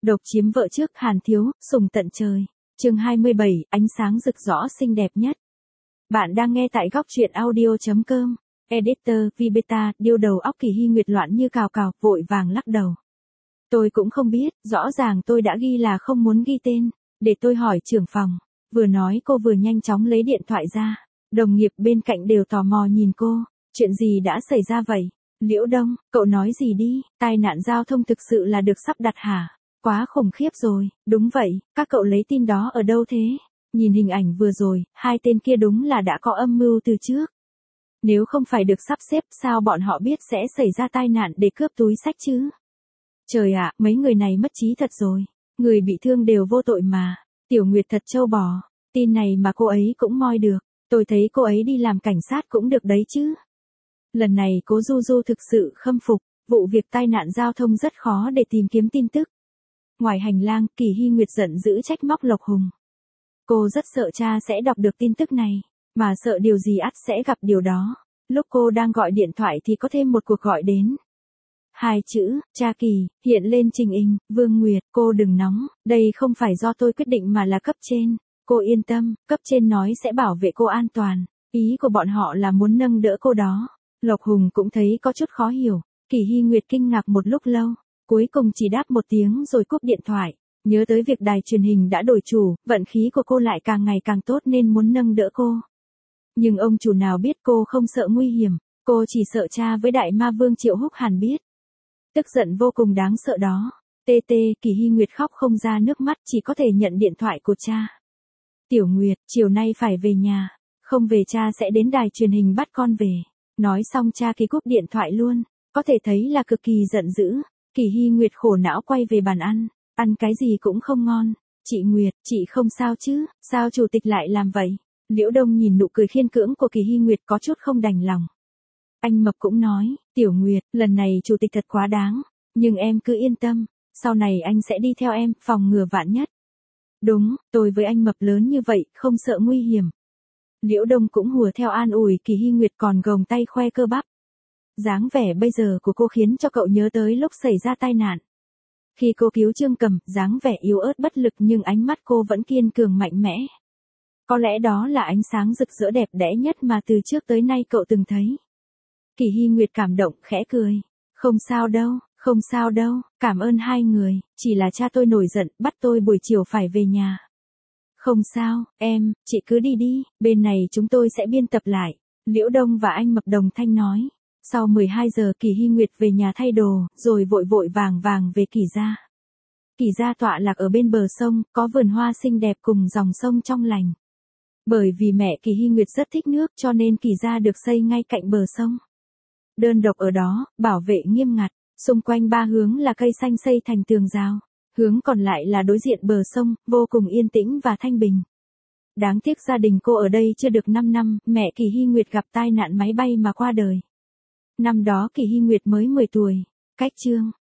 Độc chiếm vợ trước Hàn Thiếu, sùng tận trời. Chương 27, ánh sáng rực rõ xinh đẹp nhất. Bạn đang nghe tại góc truyện audio.com. Editor, Vibeta, điêu đầu óc Kỳ Hy Nguyệt loạn như cào cào, vội vàng lắc đầu. Tôi cũng không biết, rõ ràng tôi đã ghi là không muốn ghi tên, để tôi hỏi trưởng phòng. Vừa nói cô vừa nhanh chóng lấy điện thoại ra. Đồng nghiệp bên cạnh đều tò mò nhìn cô, chuyện gì đã xảy ra vậy? Liễu Đông, cậu nói gì đi, tai nạn giao thông thực sự là được sắp đặt hả? Quá khủng khiếp rồi, đúng vậy, các cậu lấy tin đó ở đâu thế? Nhìn hình ảnh vừa rồi, hai tên kia đúng là đã có âm mưu từ trước. Nếu không phải được sắp xếp sao bọn họ biết sẽ xảy ra tai nạn để cướp túi xách chứ? Trời ạ, mấy người này mất trí thật rồi. Người bị thương đều vô tội mà. Tiểu Nguyệt thật trâu bò. Tin này mà cô ấy cũng moi được. Tôi thấy cô ấy đi làm cảnh sát cũng được đấy chứ. Lần này cố Du Du thực sự khâm phục. Vụ việc tai nạn giao thông rất khó để tìm kiếm tin tức. Ngoài hành lang, Kỳ Hy Nguyệt giận dữ trách móc Lộc Hùng. Cô rất sợ cha sẽ đọc được tin tức này. Mà sợ điều gì ắt sẽ gặp điều đó. Lúc cô đang gọi điện thoại thì có thêm một cuộc gọi đến. Hai chữ, cha Kỳ, hiện lên trình hình, Vương Nguyệt, cô đừng nóng, đây không phải do tôi quyết định mà là cấp trên. Cô yên tâm, cấp trên nói sẽ bảo vệ cô an toàn. Ý của bọn họ là muốn nâng đỡ cô đó. Lộc Hùng cũng thấy có chút khó hiểu. Kỳ Hy Nguyệt kinh ngạc một lúc lâu. Cuối cùng chỉ đáp một tiếng rồi cúp điện thoại. Nhớ tới việc đài truyền hình đã đổi chủ, vận khí của cô lại càng ngày càng tốt nên muốn nâng đỡ cô. Nhưng ông chủ nào biết cô không sợ nguy hiểm. Cô chỉ sợ cha với đại ma vương Triệu Húc Hàn biết. Tức giận vô cùng đáng sợ đó. Kỳ Hy Nguyệt khóc không ra nước mắt, chỉ có thể nhận điện thoại của cha. Tiểu Nguyệt, chiều nay phải về nhà. Không về cha sẽ đến đài truyền hình bắt con về. Nói xong cha Kỳ cúp điện thoại luôn. Có thể thấy là cực kỳ giận dữ. Kỳ Hy Nguyệt khổ não quay về bàn ăn. Ăn cái gì cũng không ngon. Chị Nguyệt, chị không sao chứ, sao chủ tịch lại làm vậy? Liễu Đông nhìn nụ cười khiên cưỡng của Kỳ Hy Nguyệt có chút không đành lòng. Anh Mập cũng nói, Tiểu Nguyệt, lần này chủ tịch thật quá đáng. Nhưng em cứ yên tâm, sau này anh sẽ đi theo em, phòng ngừa vạn nhất. Đúng, tôi với anh Mập lớn như vậy, không sợ nguy hiểm. Liễu Đông cũng hùa theo an ủi Kỳ Hy Nguyệt còn gồng tay khoe cơ bắp. Dáng vẻ bây giờ của cô khiến cho cậu nhớ tới lúc xảy ra tai nạn. Khi cô cứu Trương Cầm, dáng vẻ yếu ớt bất lực nhưng ánh mắt cô vẫn kiên cường mạnh mẽ. Có lẽ đó là ánh sáng rực rỡ đẹp đẽ nhất mà từ trước tới nay cậu từng thấy. Kỳ Hy Nguyệt cảm động, khẽ cười. Không sao đâu, cảm ơn hai người, chỉ là cha tôi nổi giận, bắt tôi buổi chiều phải về nhà. Không sao, em, chị cứ đi đi, bên này chúng tôi sẽ biên tập lại. Liễu Đông và anh Mập đồng thanh nói. Sau 12 giờ Kỳ Hy Nguyệt về nhà thay đồ, rồi vội vội vàng vàng về Kỳ gia. Kỳ gia tọa lạc ở bên bờ sông, có vườn hoa xinh đẹp cùng dòng sông trong lành. Bởi vì mẹ Kỳ Hy Nguyệt rất thích nước cho nên Kỳ gia được xây ngay cạnh bờ sông. Đơn độc ở đó, bảo vệ nghiêm ngặt, xung quanh ba hướng là cây xanh xây thành tường rào, hướng còn lại là đối diện bờ sông, vô cùng yên tĩnh và thanh bình. Đáng tiếc gia đình cô ở đây chưa được 5 năm, mẹ Kỳ Hy Nguyệt gặp tai nạn máy bay mà qua đời. Năm đó Kỳ Hy Nguyệt mới 10 tuổi, cách Trương